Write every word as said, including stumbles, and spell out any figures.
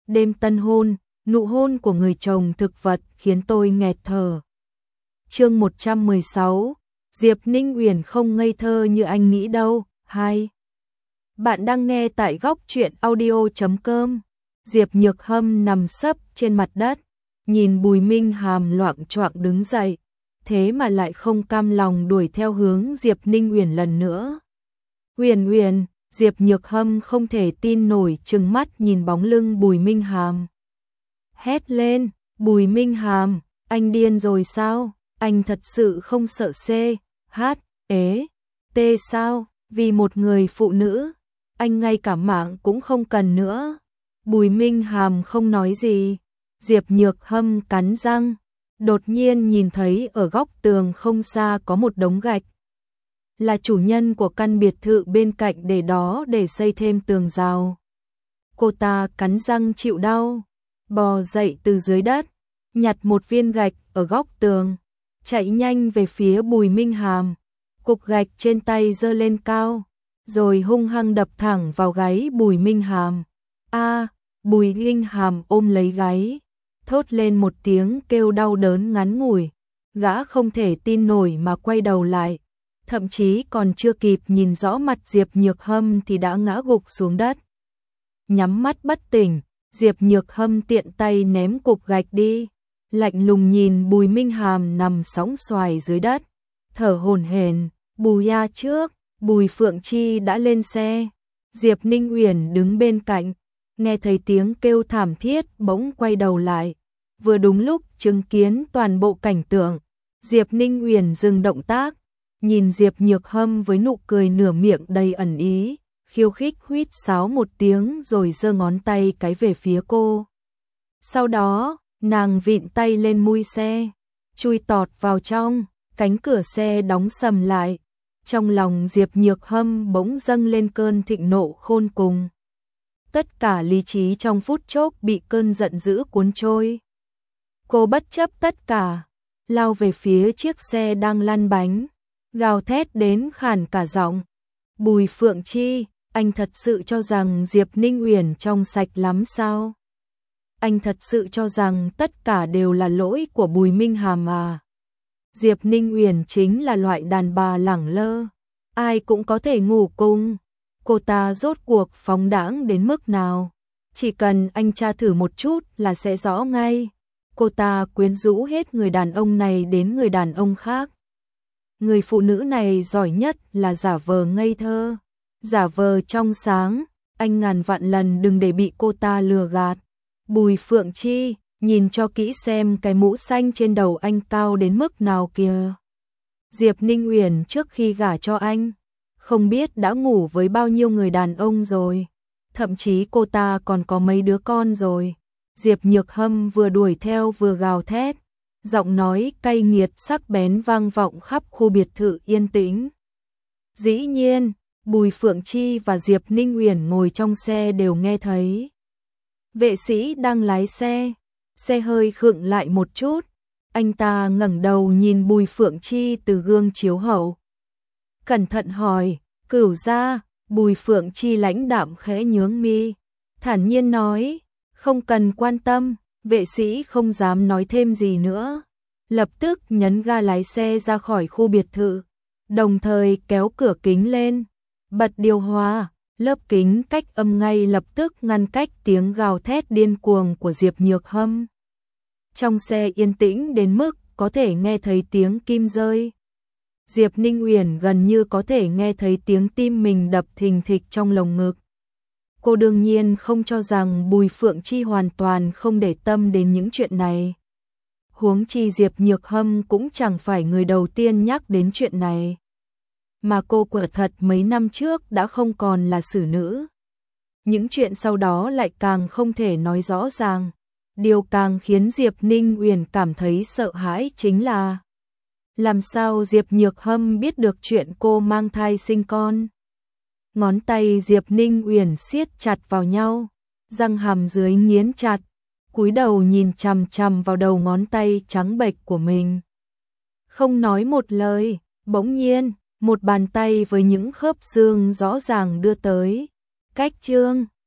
đêm tân hôn, nụ hôn của người chồng thực vật khiến tôi nghẹt thở. Chương một trăm mười sáu, Diệp Ninh Uyển không ngây thơ như anh nghĩ đâu. Hai. Bạn đang nghe tại góc truyện audio chấm com. Diệp Nhược Hâm nằm sấp trên mặt đất, nhìn Bùi Minh Hàm loạng choạng đứng dậy, thế mà lại không cam lòng đuổi theo hướng Diệp Ninh Uyển lần nữa. Uyển Uyển, Diệp Nhược Hâm không thể tin nổi trừng mắt nhìn bóng lưng Bùi Minh Hàm. Hét lên, Bùi Minh Hàm, anh điên rồi sao? Anh thật sự không sợ C, H, ế, T sao? Vì một người phụ nữ, anh ngay cả mạng cũng không cần nữa. Bùi Minh Hàm không nói gì. Diệp Nhược Hâm cắn răng, đột nhiên nhìn thấy ở góc tường không xa có một đống gạch. Là chủ nhân của căn biệt thự bên cạnh để đó để xây thêm tường rào. Cô ta cắn răng chịu đau, bò dậy từ dưới đất, nhặt một viên gạch ở góc tường, chạy nhanh về phía Bùi Minh Hàm. Cục gạch trên tay giơ lên cao, rồi hung hăng đập thẳng vào gáy Bùi Minh Hàm. A, Bùi Minh Hàm ôm lấy gáy, thốt lên một tiếng kêu đau đớn ngắn ngủi. Gã không thể tin nổi mà quay đầu lại, thậm chí còn chưa kịp nhìn rõ mặt Diệp Nhược Hâm thì đã ngã gục xuống đất. Nhắm mắt bất tỉnh, Diệp Nhược Hâm tiện tay ném cục gạch đi, lạnh lùng nhìn Bùi Minh Hàm nằm sóng xoài dưới đất, thở hổn hển. Bùi ya trước, Bùi Phượng Chi đã lên xe. Diệp Ninh Uyển đứng bên cạnh, nghe thấy tiếng kêu thảm thiết bỗng quay đầu lại. Vừa đúng lúc chứng kiến toàn bộ cảnh tượng, Diệp Ninh Uyển dừng động tác, nhìn Diệp Nhược Hâm với nụ cười nửa miệng đầy ẩn ý, khiêu khích huýt sáo một tiếng rồi giơ ngón tay cái về phía cô. Sau đó, nàng vịn tay lên mui xe, chui tọt vào trong, cánh cửa xe đóng sầm lại. Trong lòng Diệp Nhược Hâm bỗng dâng lên cơn thịnh nộ khôn cùng. Tất cả lý trí trong phút chốc bị cơn giận dữ cuốn trôi. Cô bất chấp tất cả, lao về phía chiếc xe đang lăn bánh, gào thét đến khản cả giọng. Bùi Phượng Chi, anh thật sự cho rằng Diệp Ninh Uyển trong sạch lắm sao? Anh thật sự cho rằng tất cả đều là lỗi của Bùi Minh Hàm à? Diệp Ninh Uyển chính là loại đàn bà lẳng lơ, ai cũng có thể ngủ cùng. Cô ta rốt cuộc phóng đãng đến mức nào? Chỉ cần anh tra thử một chút là sẽ rõ ngay. Cô ta quyến rũ hết người đàn ông này đến người đàn ông khác. Người phụ nữ này giỏi nhất là giả vờ ngây thơ, giả vờ trong sáng. Anh ngàn vạn lần đừng để bị cô ta lừa gạt. Bùi Phượng Chi, nhìn cho kỹ xem cái mũ xanh trên đầu anh cao đến mức nào kìa. Diệp Ninh Uyển trước khi gả cho anh, không biết đã ngủ với bao nhiêu người đàn ông rồi. Thậm chí cô ta còn có mấy đứa con rồi. Diệp Nhược Hâm vừa đuổi theo vừa gào thét, giọng nói cay nghiệt sắc bén vang vọng khắp khu biệt thự yên tĩnh. Dĩ nhiên, Bùi Phượng Chi và Diệp Ninh Uyển ngồi trong xe đều nghe thấy. Vệ sĩ đang lái xe, xe hơi khựng lại một chút, anh ta ngẩng đầu nhìn Bùi Phượng Chi từ gương chiếu hậu. Cẩn thận hỏi, cửu gia? Bùi Phượng Chi lãnh đạm khẽ nhướng mi, thản nhiên nói, không cần quan tâm. Vệ sĩ không dám nói thêm gì nữa, lập tức nhấn ga lái xe ra khỏi khu biệt thự, đồng thời kéo cửa kính lên, bật điều hòa. Lớp kính cách âm ngay lập tức ngăn cách tiếng gào thét điên cuồng của Diệp Nhược Hâm. Trong xe yên tĩnh đến mức có thể nghe thấy tiếng kim rơi. Diệp Ninh Uyển gần như có thể nghe thấy tiếng tim mình đập thình thịch trong lồng ngực. Cô đương nhiên không cho rằng Bùi Phượng Chi hoàn toàn không để tâm đến những chuyện này. Huống chi Diệp Nhược Hâm cũng chẳng phải người đầu tiên nhắc đến chuyện này. Mà cô quả thật mấy năm trước đã không còn là xử nữ. Những chuyện sau đó lại càng không thể nói rõ ràng. Điều càng khiến Diệp Ninh Uyển cảm thấy sợ hãi chính là làm sao Diệp Nhược Hâm biết được chuyện cô mang thai sinh con. Ngón tay Diệp Ninh Uyển siết chặt vào nhau, răng hàm dưới nghiến chặt, cúi đầu nhìn chằm chằm vào đầu ngón tay trắng bệch của mình. Không nói một lời, bỗng nhiên, một bàn tay với những khớp xương rõ ràng đưa tới. Cách chương